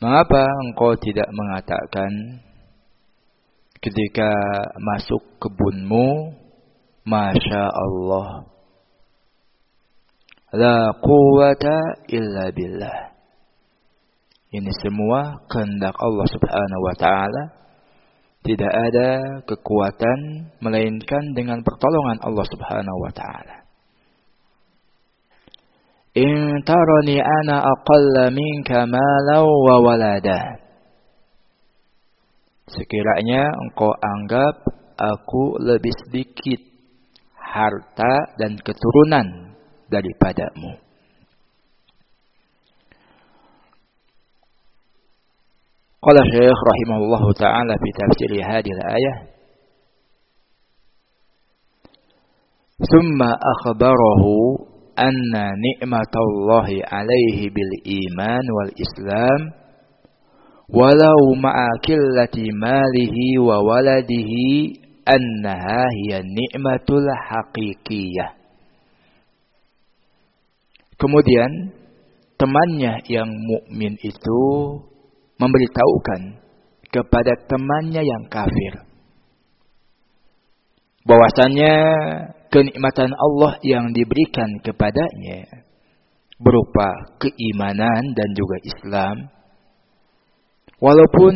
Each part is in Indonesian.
Mengapa engkau tidak mengatakan ketika masuk kebunmu, Masya Allah, la quwwata illa billah. Ini semua kehendak Allah Subhanahu wa ta'ala. Tidak ada kekuatan melainkan dengan pertolongan Allah Subhanahu wa ta'ala. In tarani ana aqalla minka malan wa walada. Sekiranya engkau anggap aku lebih sedikit harta dan keturunan daripadamu. Qala Syekh rahimahullahu ta'ala fi tafsir hadhihi al-ayah, thumma akhbarahu anna ni'matallahi alaihi bil iman wal islam walau ma'a qillati malihi wa waladihi annaha hiya ni'matul haqiqiyah. Kemudian temannya yang mukmin itu memberitahukan kepada temannya yang kafir bahwasanya kenikmatan Allah yang diberikan kepadanya berupa keimanan dan juga Islam, walaupun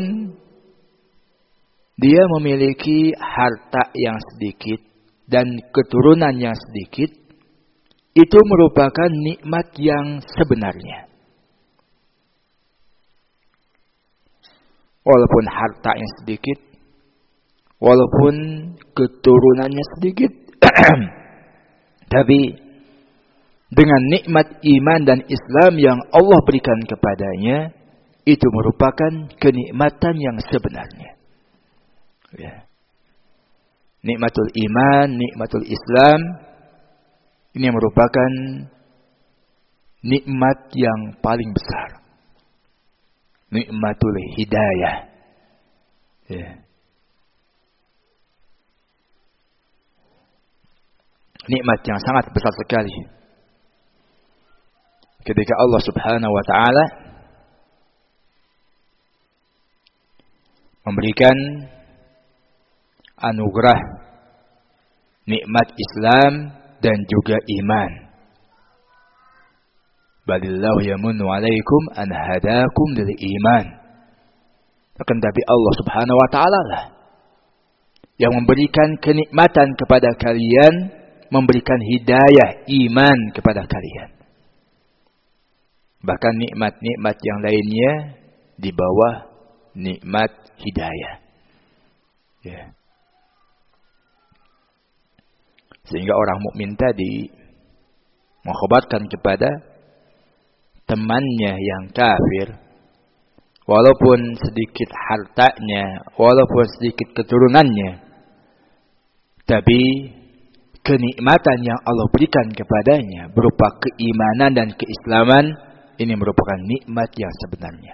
dia memiliki harta yang sedikit dan keturunan yang sedikit, itu merupakan nikmat yang sebenarnya. Walaupun hartanya sedikit, walaupun keturunannya sedikit, tapi dengan nikmat iman dan Islam yang Allah berikan kepadanya, itu merupakan kenikmatan yang sebenarnya. Ya. Nikmatul iman, nikmatul Islam, ini merupakan nikmat yang paling besar. Nikmatul hidayah. Ya. Nikmat yang sangat besar sekali. Ketika Allah Subhanahu wa ta'ala memberikan anugerah nikmat Islam dan juga iman. Balillahu yamunnu alaikum an hadakum lil iman. Akan tapi Allah Subhanahu wa ta'ala lah yang memberikan kenikmatan kepada kalian, memberikan hidayah iman kepada kalian. Bahkan nikmat-nikmat yang lainnya di bawah nikmat hidayah. Ya. Sehingga orang mukmin tadi mengkhabarkan kepada temannya yang kafir, walaupun sedikit hartanya, walaupun sedikit keturunannya, tapi kenikmatan yang Allah berikan kepadanya berupa keimanan dan keislaman, ini merupakan nikmat yang sebenarnya.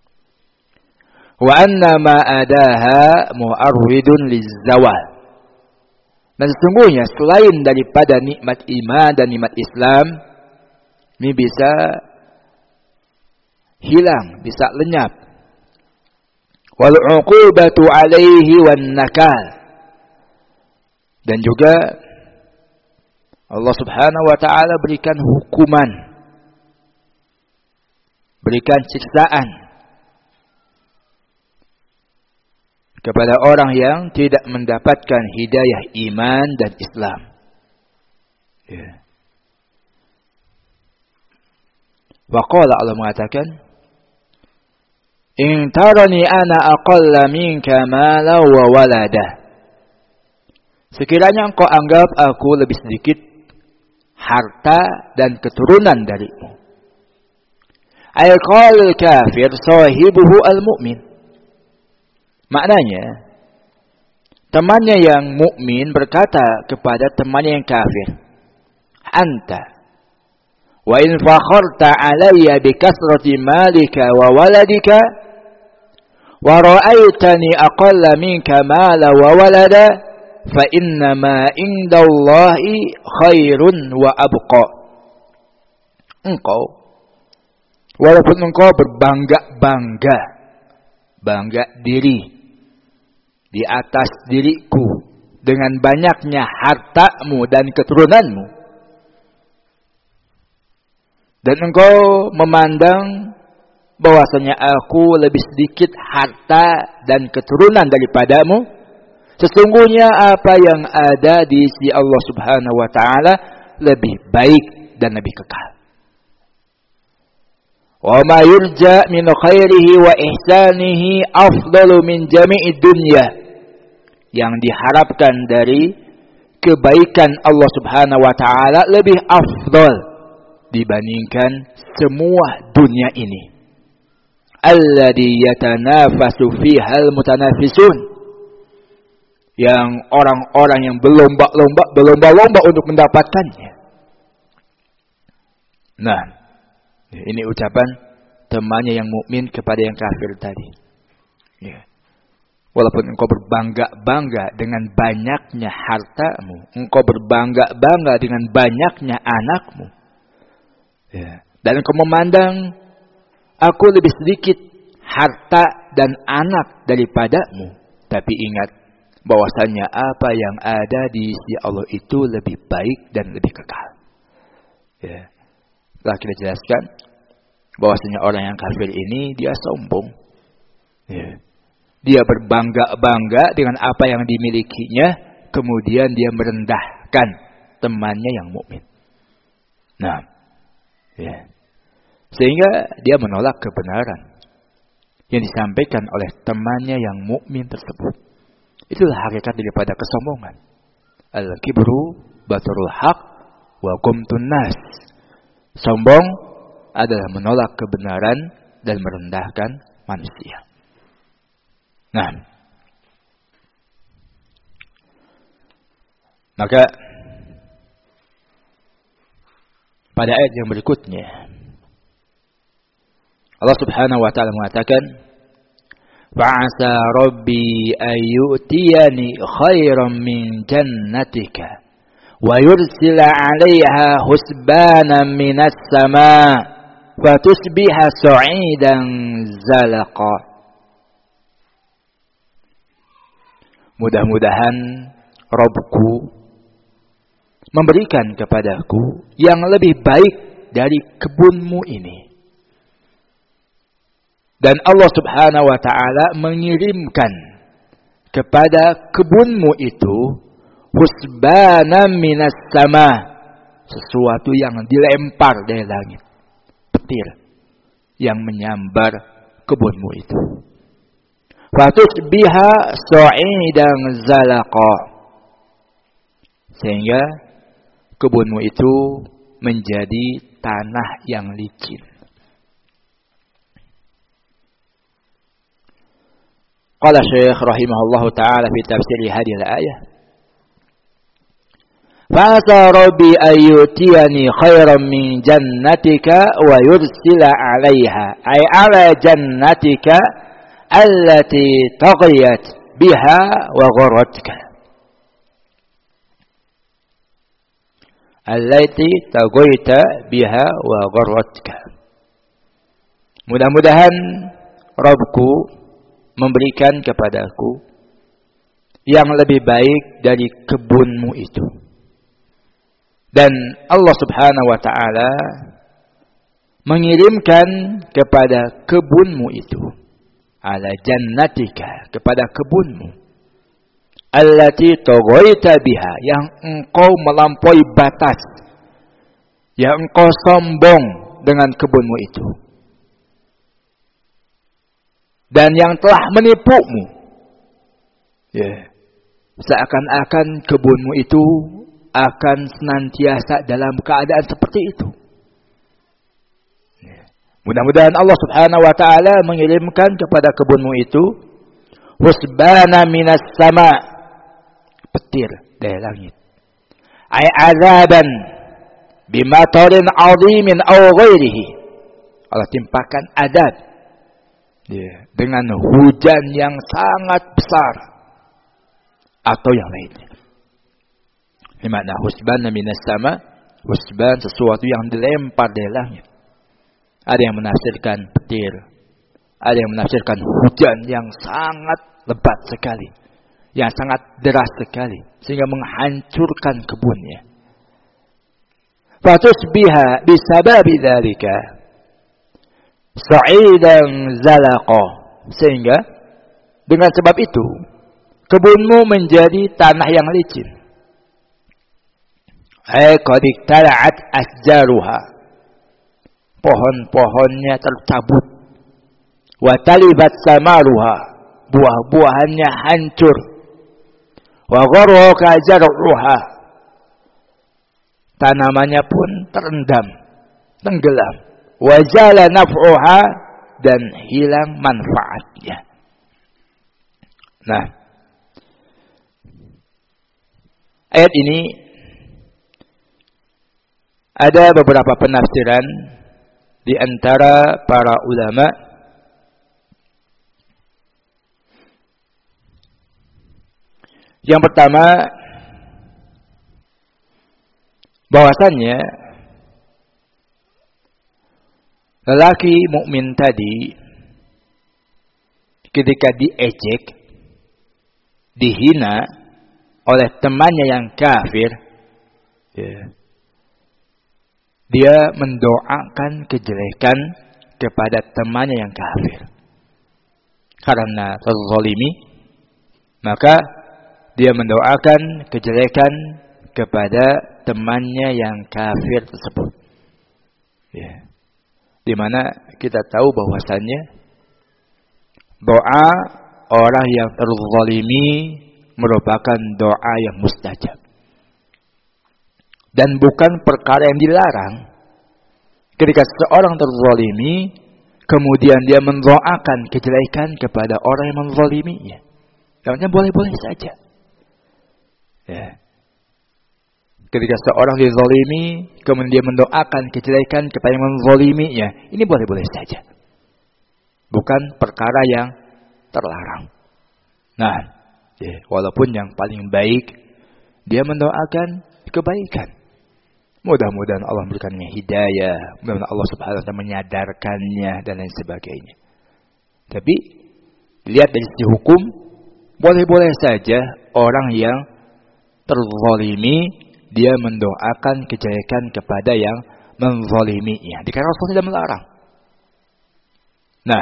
Wa anna ma adaha mu'arridun lizawal. Dan sesungguhnya selain daripada nikmat iman dan nikmat Islam, ini bisa hilang, bisa lenyap. Wal 'uqubatu 'alaihi wan nakal. Dan juga Allah Subhanahu wa ta'ala berikan hukuman, berikan siksaan kepada orang yang tidak mendapatkan hidayah iman dan Islam. Ya. Wa qala, Allah mengatakan, in tarani ana aqalla minka mala wa walada. Sekiranya engkau anggap aku lebih sedikit harta dan keturunan darimu. Ay qala kafir sahibuhu al-mu'min. Maknanya, temannya yang mukmin berkata kepada temannya yang kafir, anta wa in fakharta alayya bi kasrati malika wa waladika wa ra'aitani aqalla minka mala wa walada fa inna ma indallahi khairun wa abqa. Engkau Walaupun engkau berbangga-bangga, bangga diri di atas diriku dengan banyaknya hartamu dan keturunanmu, dan engkau memandang bahwasanya aku lebih sedikit harta dan keturunan daripadamu, sesungguhnya apa yang ada di sisi Allah Subhanahu wa taala lebih baik dan lebih kekal. Wa ma yurja min khairihi wa ihsanihi afdalu min jami'id dunya. Yang diharapkan dari kebaikan Allah Subhanahu wa taala lebih afdal dibandingkan semua dunia ini. Alladhi yatanafasu fiha almutanafisun. Yang orang-orang yang berlomba-lomba untuk mendapatkannya. Nah, ini ucapan temannya yang mukmin kepada yang kafir tadi. Ya. Walaupun engkau berbangga-bangga dengan banyaknya hartamu, engkau berbangga-bangga dengan banyaknya anakmu, ya. Dan engkau memandang aku lebih sedikit harta dan anak daripadamu, tapi ingat bahwasanya apa yang ada di sisi Allah itu lebih baik dan lebih kekal. Ya. Telah kita jelaskan bahwasanya orang yang kafir ini dia sombong. Ya. Dia berbangga-bangga dengan apa yang dimilikinya, kemudian dia merendahkan temannya yang mukmin. Nah, ya. Sehingga dia menolak kebenaran yang disampaikan oleh temannya yang mukmin tersebut. Itulah hakikat daripada kesombongan. Al-kibru batrul haq wa qumtun nas. Sombong adalah menolak kebenaran dan merendahkan manusia. Nah, maka pada ayat yang berikutnya Allah Subhanahu wa taala mengatakan, "Fa'asa rabbi ayyutiyani khairan min jannatika wa yursila 'alaiha husbanan minas sama' fatusbiha sa'idan zalaqa." Mudah-mudahan Rabbku memberikan kepadaku yang lebih baik dari kebunmu ini. Dan Allah Subhanahu wa taala mengirimkan kepada kebunmu itu husbanan minas sama, sesuatu yang dilempar dari langit, petir yang menyambar kebunmu itu. Fatusbiha sa'idan zalaqa, sehingga kebunmu itu menjadi tanah yang licin. Qala Syekh rahimahullahu taala fi tafsir hadhihi al-ayah, "Fa'asa rabbi ayyutiyani khairan min jannatika wa yursila 'alaiha ay 'ala jannatika allati taghiyat biha wa gharatka." Allati taghayta biha wa gharratka. Mudah-mudahan Rabbku memberikan kepadaku yang lebih baik dari kebunmu itu. Dan Allah Subhanahu wa taala mengirimkan kepada kebunmu itu, ala jannatika, kepada kebunmu, allati taghaita biha, yang engkau melampaui batas, yang engkau sombong dengan kebunmu itu, dan yang telah menipumu. Ya, seakan-akan kebunmu itu akan senantiasa dalam keadaan seperti itu. Ya. Mudah-mudahan Allah Subhanahu wa taala mengirimkan kepada kebunmu itu husbana minas sama, petir dari langit. Ay azaban bimatarin azimin aw ghairihi. Allah timpakan adab, ya, dengan hujan yang sangat besar atau yang lainnya. Ini makna husban minas sama, husban sesuatu yang dilempar dari langit. Ada yang menafsirkan petir. Ada yang menafsirkan hujan yang sangat lebat sekali. Yang sangat deras sekali. Sehingga menghancurkan kebunnya. Fatusbiha bisababi dzalika sa'idan zalaqa. Sehingga dengan sebab itu kebunmu menjadi tanah yang licin. Qad iktala'at asjaruha. Pohon-pohonnya tercabut. Wa talibat samaruha. Buah-buahannya hancur. Wa gharraka zar'uha. Tanamannya pun terendam, tenggelam. Wa jala naf'uha, dan hilang manfaatnya. Nah, ayat ini ada beberapa penafsiran di antara para ulama. Yang pertama, bahwasannya lelaki mukmin tadi ketika diejek, dihina oleh temannya yang kafir, dia mendoakan kejelekan kepada temannya yang kafir. Karena terzalimi, maka dia mendoakan kejelekan kepada temannya yang kafir tersebut. Di mana kita tahu bahwasannya doa orang yang terzalimi merupakan doa yang mustajab. Dan bukan perkara yang dilarang. Ketika seseorang terzalimi, kemudian dia mendoakan kejelekan kepada orang yang menzaliminya. Namanya boleh-boleh saja. Ketika seorang dizalimi, kemudian dia mendoakan kejelekan kepada yang menzaliminya, ini boleh-boleh saja. Bukan perkara yang terlarang. Nah, walaupun yang paling baik, dia mendoakan kebaikan. Mudah-mudahan Allah memberikannya hidayah, mudah-mudahan Allah Subhanahu wa taala menyadarkannya dan lain sebagainya. Tapi lihat dari sisi hukum, boleh-boleh saja orang yang terzalimi dia mendoakan kejelekan kepada yang menzaliminya. Dikarenakan Rasul tidak melarang. Nah,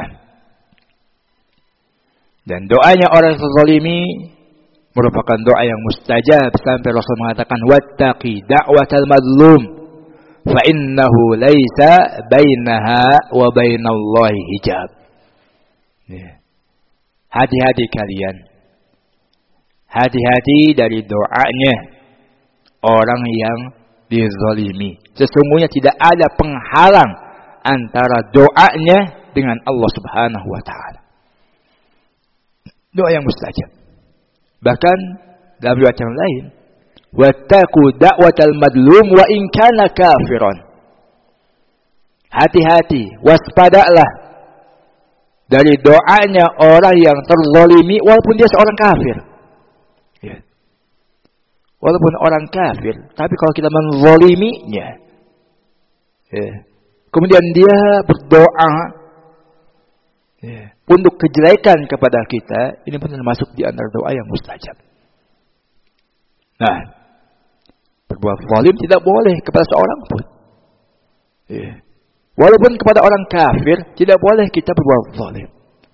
dan doanya orang yang terzalimi merupakan doa yang mustajab sampai Rasul mengatakan wattaqi da'watal mazlum fa innahu laisa bainaha wa bainallahi hijab. Hati-hati kalian. Hati-hati dari doanya orang yang dizalimi. Sesungguhnya tidak ada penghalang antara doanya dengan Allah Subhanahu wa taala. Doa yang mustajab. Bahkan dalam riwayat yang lain, wattaqu da'watal madlum wa in kana kafiran. Hati-hati, waspadalah dari doanya orang yang terzalimi walaupun dia seorang kafir. Walaupun orang kafir, tapi kalau kita menzaliminya, kemudian dia berdoa untuk kejelekan kepada kita, ini pun termasuk di antara doa yang mustajab. Nah, berbuat zalim tidak boleh kepada seorang pun. Walaupun kepada orang kafir, tidak boleh kita berbuat zalim.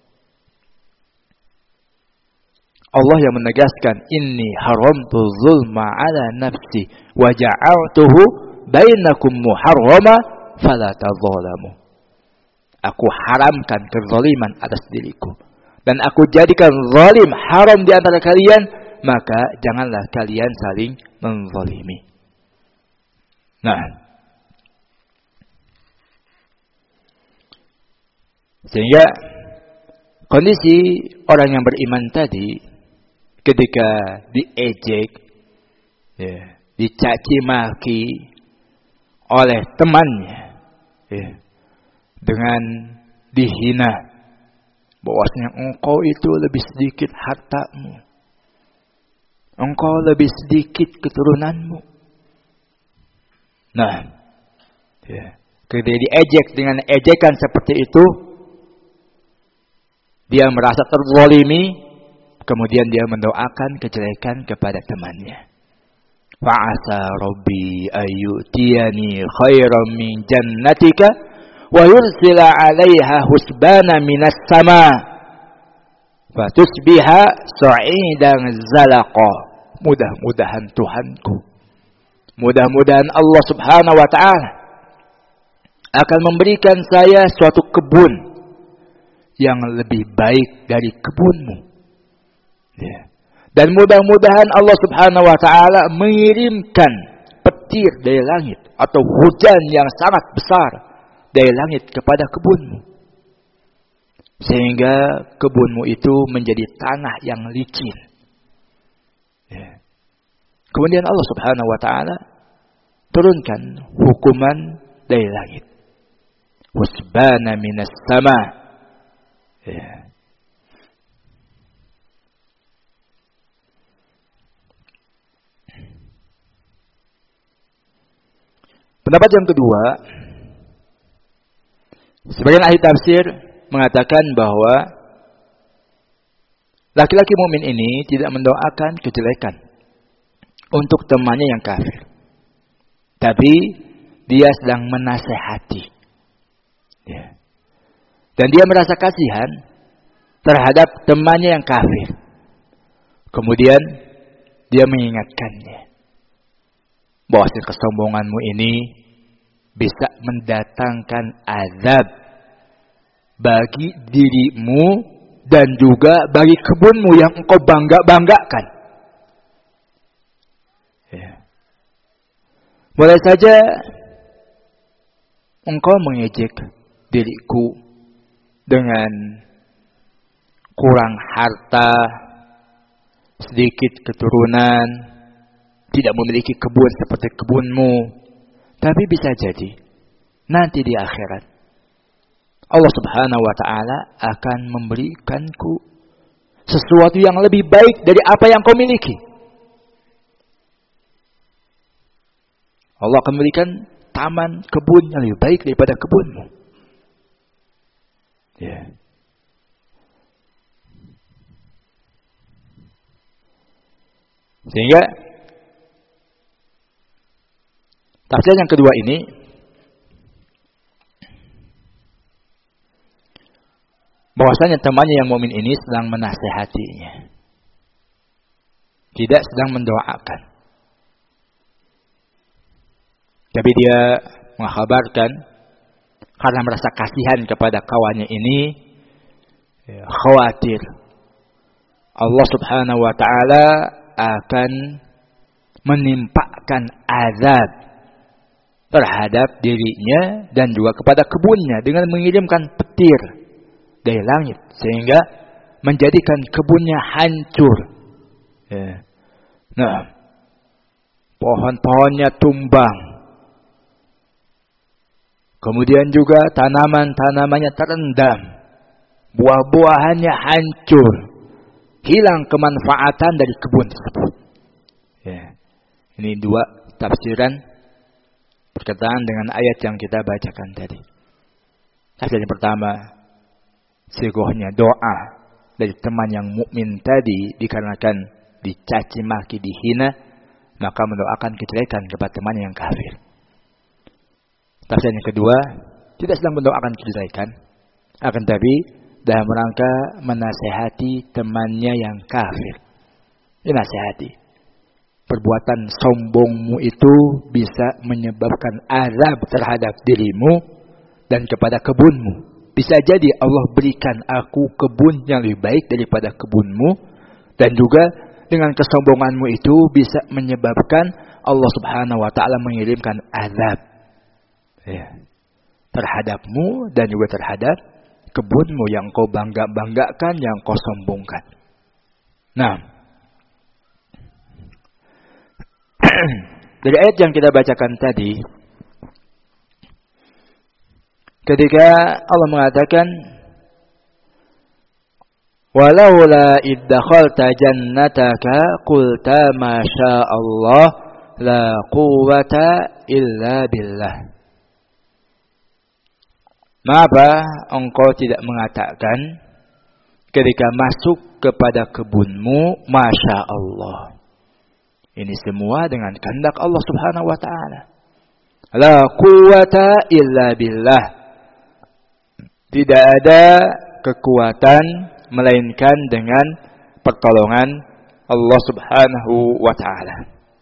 Allah yang menegaskan, inni haramtu zulma ala nafsi wa ja'altuhu bainakum muharrama fala tadzalamu. Aku haramkan kezaliman atas diriku dan aku jadikan zalim haram di antara kalian, maka janganlah kalian saling menzalimi. Nah, sehingga kondisi orang yang beriman tadi ketika diejek, dicaci maki oleh temannya, dengan dihina bahwasanya engkau itu lebih sedikit hartamu, engkau lebih sedikit keturunanmu. Nah, Ketika diejek dengan ejekan seperti itu, dia merasa terzalimi, kemudian dia mendoakan kejelekan kepada temannya. Fa'asa rabbi ayyutiyani khairan min jannatika wa yursila 'alaiha husbana minas sama fatusbiha sa'idan zalaqa. Mudah-mudahan Tuhanku, mudah-mudahan Allah Subhanahu wa taala akan memberikan saya suatu kebun yang lebih baik dari kebunmu. Ya. Dan mudah-mudahan Allah Subhanahu wa taala mengirimkan petir dari langit atau hujan yang sangat besar dari langit kepada kebunmu. Sehingga kebunmu itu menjadi tanah yang licin. Ya. Kemudian Allah Subhanahu wa taala turunkan hukuman dari langit. Husbana minas sama. Ya. Pendapat yang kedua, sebagian ahli tafsir mengatakan bahwa laki-laki mukmin ini tidak mendoakan kejelekan untuk temannya yang kafir. Tapi dia sedang menasehati. Ya. Dan dia merasa kasihan terhadap temannya yang kafir. Kemudian dia mengingatkannya bahwa kesombonganmu ini bisa mendatangkan azab bagi dirimu dan juga bagi kebunmu yang engkau banggakan. Ya. Boleh saja engkau mengejek diriku dengan kurang harta, sedikit keturunan, tidak memiliki kebun seperti kebunmu. Tapi bisa jadi nanti di akhirat Allah Subhanahu wa taala akan memberikanku sesuatu yang lebih baik dari apa yang kau miliki. Allah akan memberikan taman kebun yang lebih baik daripada kebunmu. Ya. Sehingga tafsir yang kedua ini bahwasanya temannya yang mukmin ini sedang menasehatinya, tidak sedang mendoakan. Tapi dia mengkhabarkan karena merasa kasihan kepada kawannya ini, khawatir Allah Subhanahu wa taala akan menimpakan azab terhadap dirinya dan juga kepada kebunnya dengan mengirimkan petir dari langit sehingga menjadikan kebunnya hancur. Ya. Nah, pohon-pohonnya tumbang. Kemudian juga tanaman-tanamannya terendam. Buah-buahannya hancur. Hilang kemanfaatan dari kebun tersebut. Ya. Ini dua tafsiran berkaitan dengan ayat yang kita bacakan tadi. Tafsir yang pertama, sigohnya doa dari teman yang mukmin tadi dikarenakan dicaci maki, dihina, maka mendoakan kejelekan kepada teman yang kafir. Tafsir yang kedua, tidak sedang mendoakan kejelekan, akan tapi dalam rangka menasehati temannya yang kafir. Dinasehati. Perbuatan sombongmu itu bisa menyebabkan azab terhadap dirimu dan kepada kebunmu. Bisa jadi Allah berikan aku kebun yang lebih baik daripada kebunmu, dan juga dengan kesombonganmu itu bisa menyebabkan Allah Subhanahu wa taala mengirimkan azab terhadapmu dan juga terhadap kebunmu yang kau banggakan, yang kau sombongkan. Nah, dari ayat yang kita bacakan tadi, ketika Allah mengatakan, walaula iddakhalta jannataka qulta ma syaa Allah la quwwata illa billah. Mengapa engkau tidak mengatakan ketika masuk kepada kebunmu, Masya Allah. Ini semua dengan kehendak Allah Subhanahu wa ta'ala. La quwwata illa billah. Tidak ada kekuatan melainkan dengan pertolongan Allah Subhanahu wa ta'ala.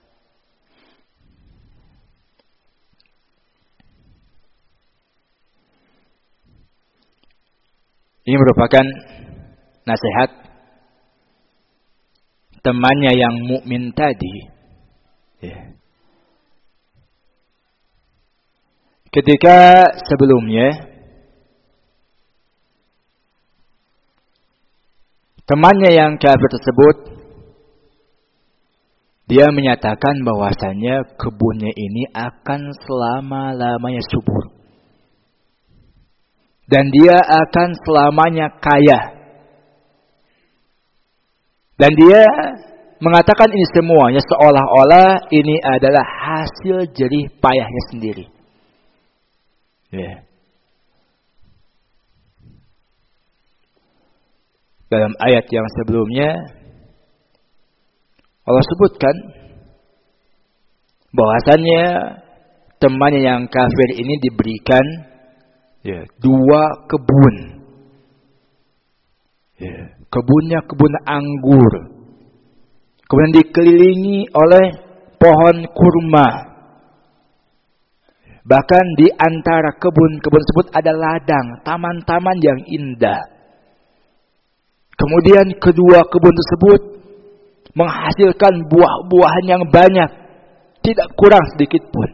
Ini merupakan nasihat temannya yang mukmin tadi. Ketika sebelumnya temannya yang kafir tersebut, dia menyatakan bahwasanya kebunnya ini akan selama-lamanya subur. Dan dia akan selamanya kaya. Dan dia mengatakan ini semuanya seolah-olah ini adalah hasil jerih payahnya sendiri. Dalam ayat yang sebelumnya, Allah sebutkan bahwasannya temannya yang kafir ini diberikan dua kebun. Kebunnya kebun anggur. Kemudian dikelilingi oleh pohon kurma. Bahkan di antara kebun-kebun tersebut ada ladang, taman-taman yang indah. Kemudian kedua kebun tersebut menghasilkan buah-buahan yang banyak, tidak kurang sedikit pun.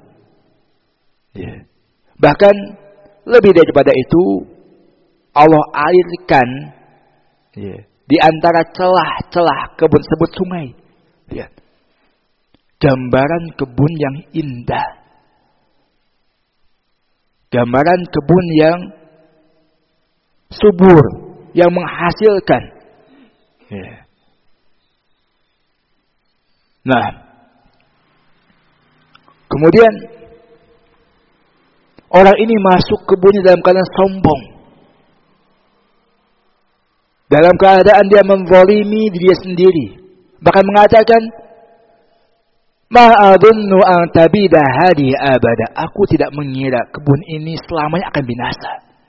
Bahkan lebih daripada itu, Allah alirkan di antara celah-celah kebun tersebut sungai. Lihat, gambaran kebun yang indah, gambaran kebun yang subur, yang menghasilkan. Nah, kemudian orang ini masuk kebunnya dalam keadaan sombong. Dalam keadaan dia menzalimi diri sendiri. Bahkan mengatakan, ma'adunnu an tabida hadi abada. Aku tidak mengira kebun ini selamanya akan binasa.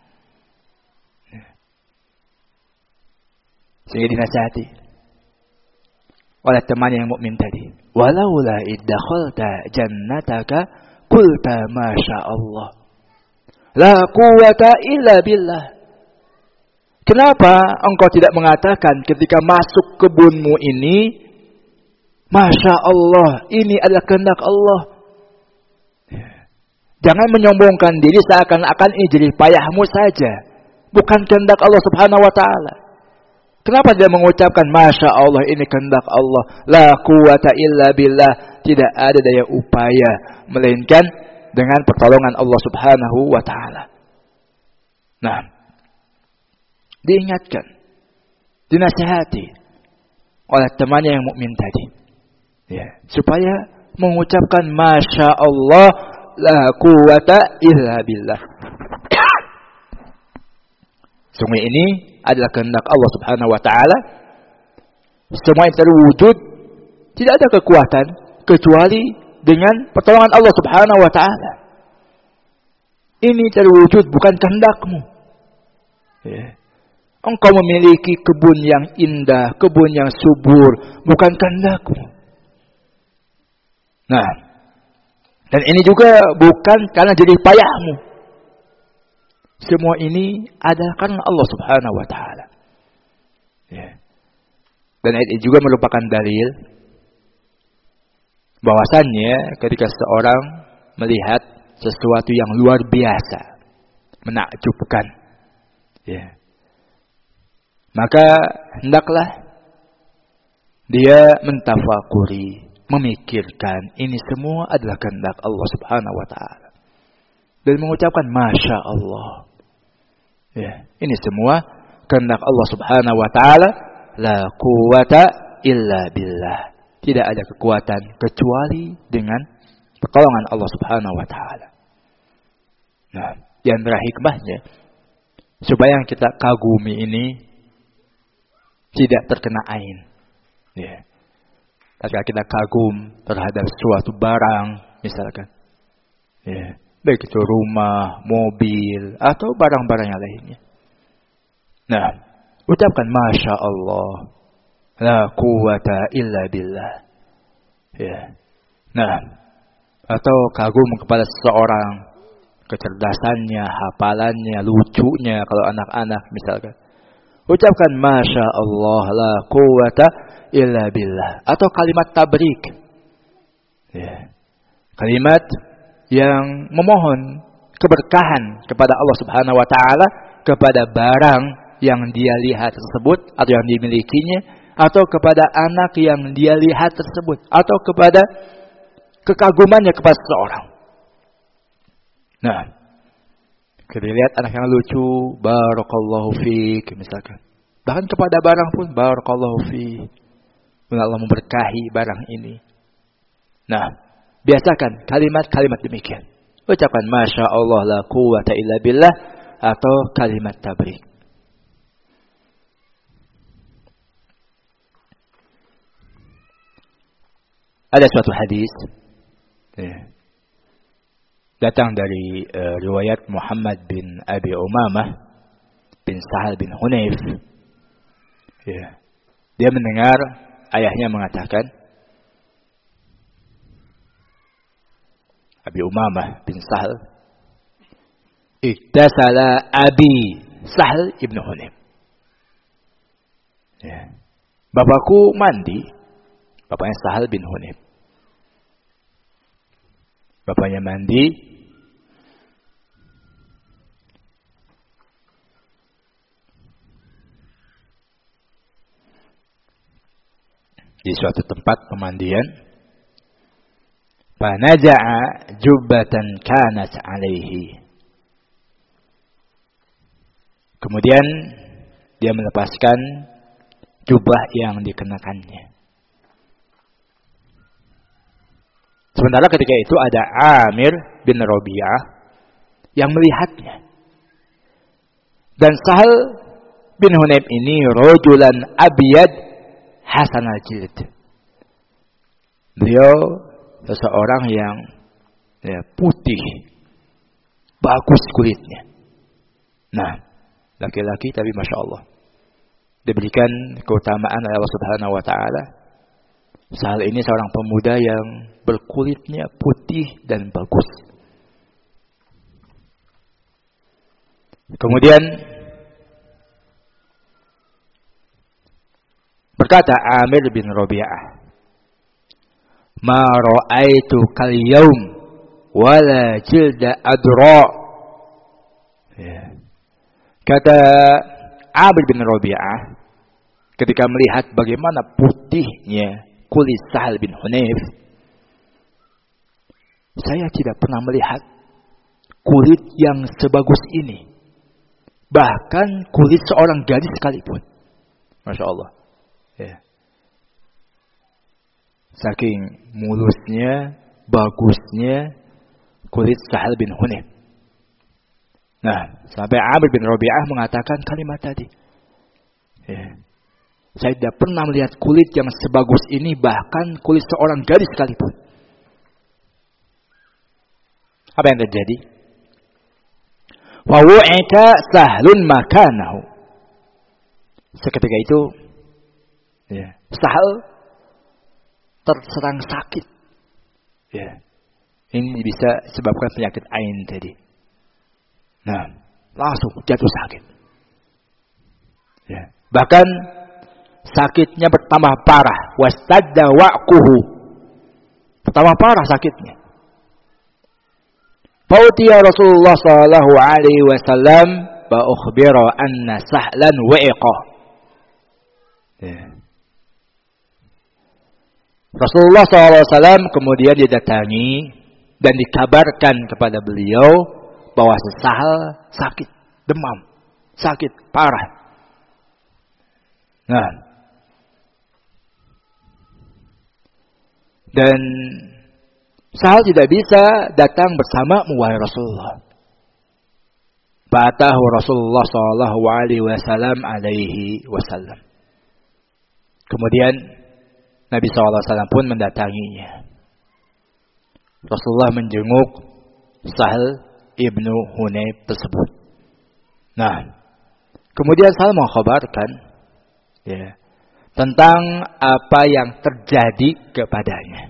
Sehingga dinasihati oleh teman yang mukmin tadi. Walaula iddakhalta jannataka qulta masya Allah. La quwwata illa billah. Kenapa engkau tidak mengatakan ketika masuk kebunmu ini, Masya Allah, ini adalah kehendak Allah. Jangan menyombongkan diri seakan-akan ini jerih payahmu saja. Bukan kehendak Allah Subhanahu wa ta'ala. Kenapa dia mengucapkan Masya Allah, ini kehendak Allah. La quwwata illa billah. Tidak ada daya upaya melainkan dengan pertolongan Allah Subhanahu wa ta'ala. Nah, diingatkan, dinasihati oleh temannya yang mukmin tadi, supaya mengucapkan Masya Allah, la quwwata illa billah. Sungguh ini adalah kehendak Allah Subhanahu wa ta'ala. Semua yang terwujud, tidak ada kekuatan kecuali dengan pertolongan Allah Subhanahu wa ta'ala. Ini terwujud bukan kehendakmu. Engkau memiliki kebun yang indah, kebun yang subur, bukan kehendakmu. Nah, dan ini juga bukan karena jerih payahmu. Semua ini adalah karena Allah Subhanahu wa ta'ala. Dan ayat ini juga merupakan dalil bahwasannya ketika seorang melihat sesuatu yang luar biasa, menakjubkan, maka hendaklah dia mentafakuri, memikirkan ini semua adalah kehendak Allah Subhanahu wa ta'ala. Dan mengucapkan Masya Allah. Ini semua kehendak Allah Subhanahu wa ta'ala. La quwwata illa billah. Tidak ada kekuatan kecuali dengan pertolongan Allah Subhanahu wa ta'ala. Nah, di antara hikmahnya supaya yang kita kagumi ini tidak terkena ain. Ya. Ketika kita kagum terhadap suatu barang, misalkan, ya, baik itu rumah, mobil, atau barang-barang yang lainnya. Nah, ucapkan Masya Allah, la quwata illa billah. Ya. Nah, atau kagum kepada seseorang, kecerdasannya, hafalannya, lucunya, kalau anak-anak misalkan. Ucapkan Masya Allah, la quwata illa billah. Atau kalimat tabrik. Ya. Kalimat yang memohon keberkahan kepada Allah Subhanahu wa Ta'ala kepada barang yang dia lihat tersebut atau yang dimilikinya, atau kepada anak yang dia lihat tersebut, atau kepada kekagumannya kepada seseorang. Nah, kita lihat anak yang lucu, barakallahu fiik misalkan. Bahkan kepada barang pun barakallahu fiik. Allah memberkahi barang ini. Nah, biasakan kalimat-kalimat demikian. Ucapkan Masya Allah la quwata illa billah atau kalimat tabrik. Ada suatu hadis datang dari riwayat Muhammad bin Abi Umamah bin Sahal bin Hunayf. Ya. Dia mendengar ayahnya mengatakan, Abi Umamah bin Sahal, iktasala Abi Sahal ibn Hunayf. Ya. Bapakku mandi, bapaknya Sahal bin Hunayf. Bapaknya mandi, di suatu tempat pemandian. Fanaja'a jubbatan kanat alaihi. Kemudian dia melepaskan jubah yang dikenakannya. Sementara ketika itu ada Amir bin Rabi'ah yang melihatnya. Dan Sahal bin Hunayf ini rajulan abyad hasan al-jild. Beliau seseorang yang putih, bagus kulitnya. Nah, laki-laki tapi Masya Allah, diberikan keutamaan oleh Allah Subhanahu wa Ta'ala. Sahal ini seorang pemuda yang berkulitnya putih dan bagus. Kemudian berkata Amir bin Rabi'ah, ma ra'aitu kal yaum wala jilda adra. Ya. Kata Amir bin Rabi'ah ketika melihat bagaimana putihnya kulit Sahal bin Hunayf, saya tidak pernah melihat kulit yang sebagus ini. Bahkan kulit seorang gadis sekalipun. Masya Allah. Ya. Saking mulusnya, bagusnya kulit Sahal bin Hunayf. Nah, sampai Amir bin Rabi'ah mengatakan kalimat tadi. Ya. Saya tidak pernah melihat kulit yang sebagus ini, bahkan kulit seorang gadis sekalipun. Apa yang terjadi? Wa wu'ika Sahlun makanahu. Seketika itu, ya, Sahal terserang sakit. Ya. Ini bisa sebabkan penyakit ain tadi. Nah, langsung jatuh sakit. Ya. Bahkan sakitnya bertambah parah. Wastadda wa'quhu. Bertambah parah sakitnya. Fautiya Rasulullah sallallahu alaihi wasallam fa ukhbira anna Sahlan wa'iqa. Ya. Rasulullah SAW kemudian didatangi dan dikabarkan kepada beliau bahwa Sahal sakit, demam, sakit parah. Nah, dan Sahal tidak bisa datang bersama wahai Rasulullah. Fa'atahu Rasulullah sallallahu alaihi wasallam. Kemudian Nabi SAW pun mendatanginya. Rasulullah menjenguk Sahal ibnu Hunayf tersebut. Nah, kemudian Sahal mengkhabarkan tentang apa yang terjadi kepadanya.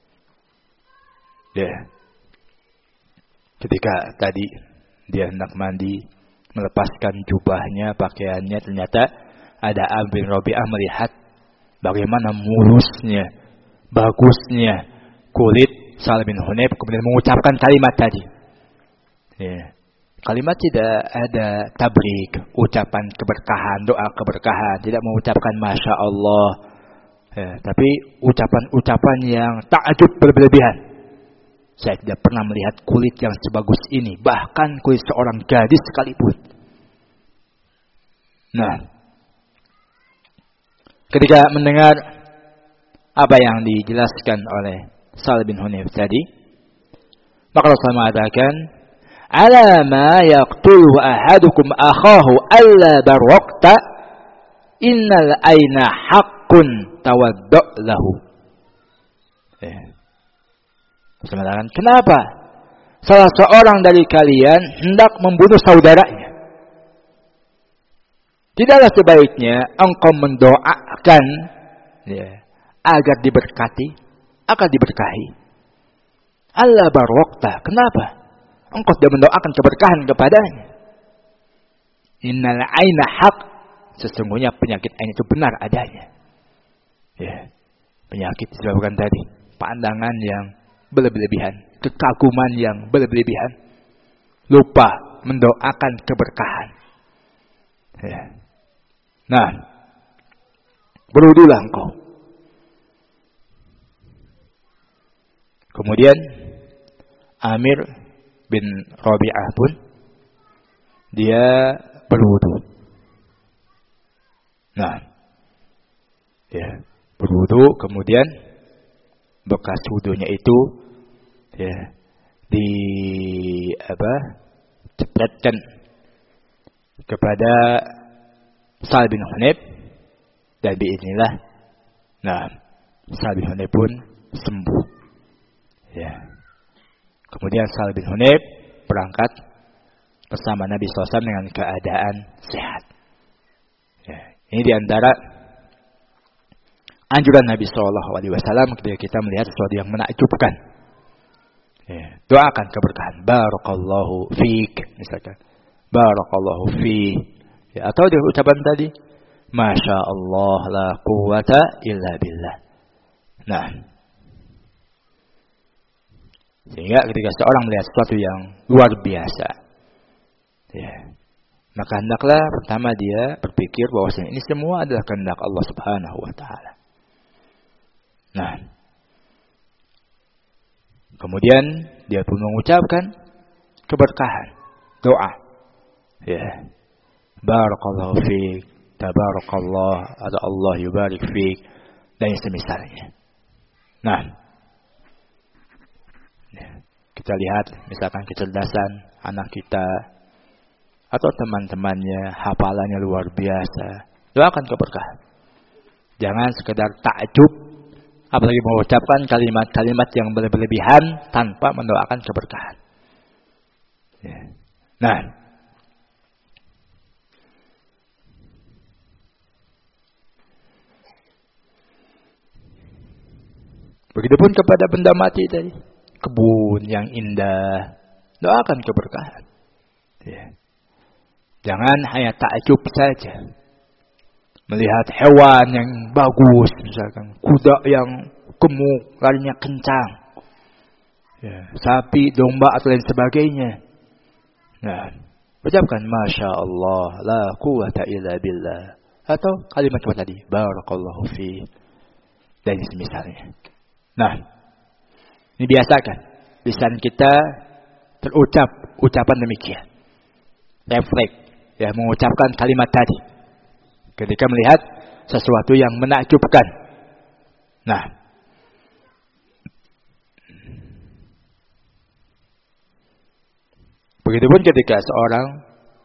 Ketika tadi dia hendak mandi, melepaskan jubahnya, pakaiannya, ternyata ada Amr bin Rabi'ah melihat bagaimana mulusnya, bagusnya kulit Sahal bin Hunayf, kemudian mengucapkan kalimat tadi. Kalimat tidak ada tabrik, ucapan keberkahan, doa keberkahan, tidak mengucapkan Masya Allah, tapi ucapan-ucapan yang ta'ajub berlebihan. Saya tidak pernah melihat kulit yang sebagus ini, bahkan kulit seorang gadis sekalipun. Nah, ketika mendengar apa yang dijelaskan oleh Sahal bin Hunayf tadi, maka Rasulullah mengatakan, "Ala ma yaqtulu ahadukum akhahu alla barwaqta innal aina haqqun tawaddu' lahu." Sebenarnya, kenapa salah seorang dari kalian hendak membunuh saudaranya? Tidaklah sebaiknya engkau mendoakan agar diberkati, akan diberkahi. Allah barwaqta. Kenapa engkau tidak mendoakan keberkahan kepadanya? Innal aina haq. Sesungguhnya penyakit ain itu benar adanya. Penyakit disebabkan tadi pandangan yang berlebihan, kekaguman yang berlebihan, lupa mendoakan keberkahan. Nah, berwudulah engkau. Kemudian Amir bin Rabi'ah pun dia berwudu. Nah, berwudu, kemudian bekas wudunya itu cepatkan kepada Sahal bin Hunayf, dan biiznillah, Sahal bin Hunayf pun sembuh. Kemudian Sahal bin Hunayf berangkat bersama Nabi SAW dengan keadaan sehat. Ini diantara anjuran Nabi SAW ketika kita melihat sesuatu yang menakjubkan. Doakan keberkahan. Barakallahu fiik, misalkan. Barakallahu fiik. Atau dengan ucapan tadi, Masya Allah la quwata illa billah. Nah, sehingga ketika seorang melihat sesuatu yang luar biasa, maka hendaklah pertama dia berpikir bahwasanya ini semua adalah kehendak Allah Subhanahu wa taala. Nah, kemudian dia pun mengucapkan keberkahan, doa. Barakallahu fiik, tabarakallah, ada Allah yubarik fiik, dan semisalnya. Nah, kita lihat misalkan kecerdasan anak kita atau teman-temannya, hafalannya luar biasa, doakan keberkahan. Jangan sekedar takjub, apalagi mengucapkan kalimat-kalimat yang berlebihan tanpa mendoakan keberkahan. Nah, begitupun kepada benda mati tadi, kebun yang indah, doakan keberkahan. Jangan hanya takjub saja melihat hewan yang bagus, misalkan kuda yang gemuk, larinya kencang, sapi, domba atau lain sebagainya. Nah, ucapkan Masya Allah la quwata illa billah, atau kalimat tadi barakallahu fi, dan semisalnya. Nah, ini biasakan lisan kita terucap ucapan demikian, refleks mengucapkan kalimat tadi ketika melihat sesuatu yang menakjubkan. Nah, begitupun ketika seorang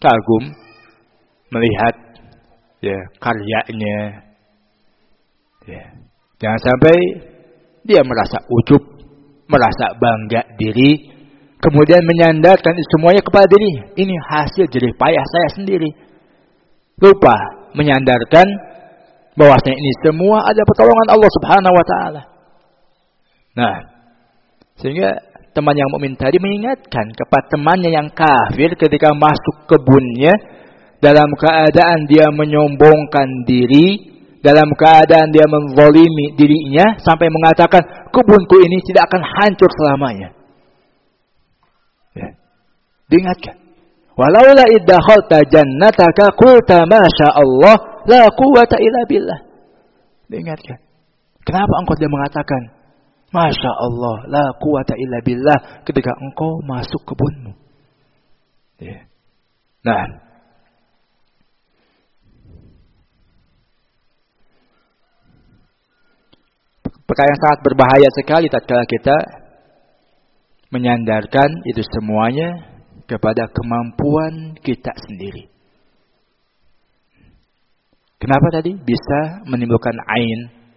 kagum melihat ya karyanya. Ya. Jangan sampai dia merasa ujub, merasa bangga diri, kemudian menyandarkan semuanya kepada diri. Ini hasil jerih payah saya sendiri. Lupa menyandarkan bahwasanya ini semua ada pertolongan Allah Subhanahu wa taala. Nah, sehingga teman yang mukmin tadi mengingatkan kepada temannya yang kafir ketika masuk kebunnya dalam keadaan dia menyombongkan diri, dalam keadaan dia menzalimi dirinya sampai mengatakan kebunku ini tidak akan hancur selamanya. Ya. Diingatkan. Walaula iddakhalta jannataka qulta ma sya Allah la quwwata illa billah. Diingatkan. Kenapa engkau tidak mengatakan Masya Allah la quwwata illa billah ketika engkau masuk kebunmu? Ya. Nah, perkara yang sangat berbahaya sekali tatkala kita menyandarkan itu semuanya kepada kemampuan kita sendiri. Kenapa tadi? Bisa menimbulkan ain.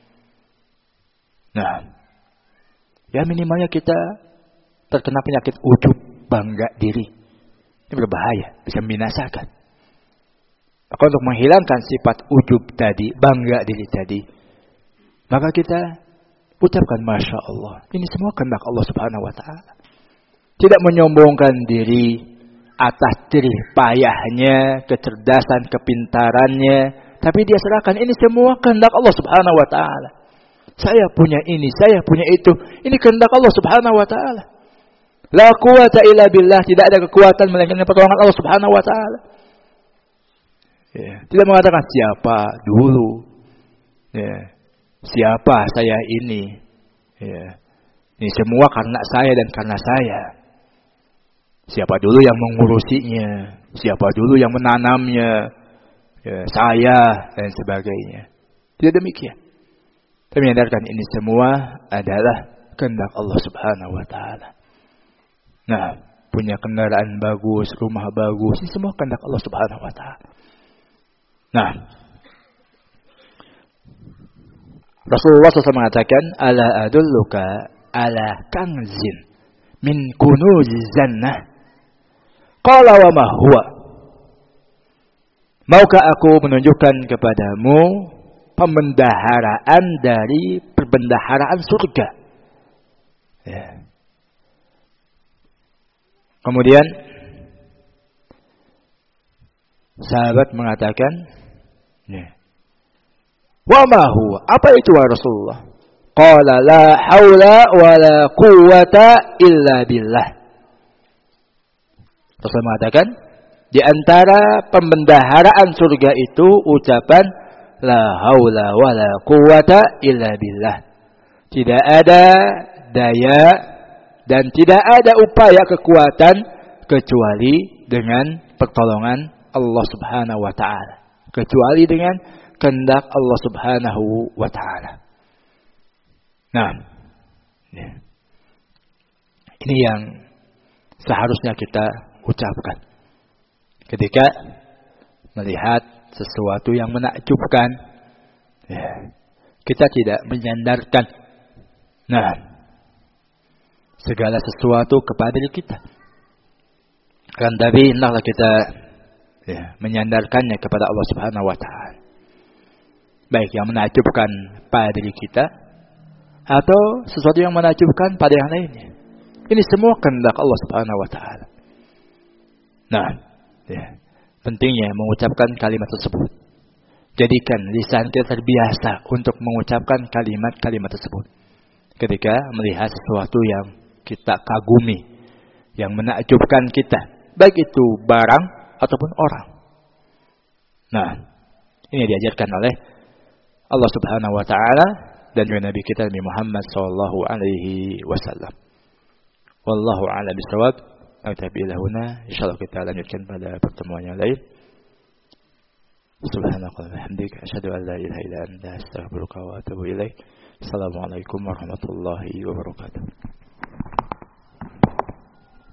Nah, ya minimalnya kita terkena penyakit ujub, bangga diri. Ini berbahaya, bisa membinasakan. Maka untuk menghilangkan sifat ujub tadi, bangga diri tadi, maka kita ucapkan Masya Allah. Ini semua kehendak Allah Subhanahu wa ta'ala. Tidak menyombongkan diri atas jerih payahnya, kecerdasan, kepintarannya, tapi dia serahkan ini semua kehendak Allah Subhanahu wa ta'ala. Saya punya ini, saya punya itu. Ini kehendak Allah Subhanahu wa ta'ala. La quwwata illa billah, tidak ada kekuatan melainkan pertolongan Allah Subhanahu wa ta'ala. Ya, tidak mengatakan siapa dulu. Ya, siapa saya ini. Ya. Ini semua karena saya dan karena saya. Siapa dulu yang mengurusinya, siapa dulu yang menanamnya, ya, saya dan sebagainya. Tidak demikian. Tapi menyadarkan ini semua adalah kehendak Allah Subhanahu wa ta'ala. Nah, punya kendaraan bagus, rumah bagus, ini semua kehendak Allah Subhanahu wa ta'ala. Nah, Rasulullah SAW mengatakan, ala adulluka ala kanzin min kunuziz jannah. Qala wa ma huwa? Maukah aku menunjukkan kepadamu pembendaharaan dari perbendaharaan surga? Ya. Kemudian sahabat mengatakan, ya, wa ma huwa? Apa itu ya Rasulullah? Qala la haula wa la quwwata illa billah. Rasul mengatakan, di antara pembendaharaan surga itu ucapan la haula wa la quwwata illa billah. Tidak ada daya dan tidak ada upaya kekuatan kecuali dengan pertolongan Allah Subhanahu wa ta'ala. Kecuali dengan kehendak Allah Subhanahu wa ta'ala. Nah, ini yang seharusnya kita ucapkan ketika melihat sesuatu yang menakjubkan. Ya, kita tidak menyandarkan segala sesuatu kepada diri kita. Kan tapi hendaklah kita menyandarkannya kepada Allah Subhanahu wa ta'ala. Baik yang menakjubkan pada diri kita atau sesuatu yang menakjubkan pada yang lainnya. Ini semua kehendak Allah Subhanahu wa ta'ala. Nah, pentingnya mengucapkan kalimat tersebut. Jadikan lisan kita terbiasa untuk mengucapkan kalimat-kalimat tersebut. Ketika melihat sesuatu yang kita kagumi, yang menakjubkan kita, baik itu barang ataupun orang. Nah, ini diajarkan oleh Allah Subhanahu wa ta'ala dan juga Nabi kita Nabi Muhammad sallallahu alaihi wasallam. Wallahu a'lam bishawab. Tapi ilahuna, insyaallah kita lanjutkan pada pertemuan yang lain. Subhanallah walhamdulillah, asyhadu an la ilaha illa anta, astaghfiruka wa atubu ilaik. Assalamualaikum warahmatullahi wabarakatuh.